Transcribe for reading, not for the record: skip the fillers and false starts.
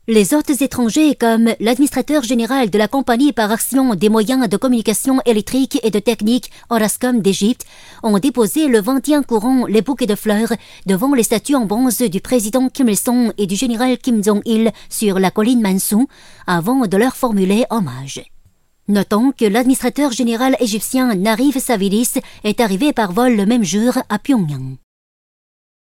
Les hôtes étrangers comme l'administrateur général de la compagnie par action des moyens de communication électrique et de technique Orascom d'Égypte ont déposé le 21 courant les bouquets de fleurs devant les statues en bronze du président Kim Il-sung et du général Kim Jong-il sur la colline Mansu avant de leur formuler hommage. Notons que l'administrateur général égyptien Narif Saviris est arrivé par vol le même jour à Pyongyang.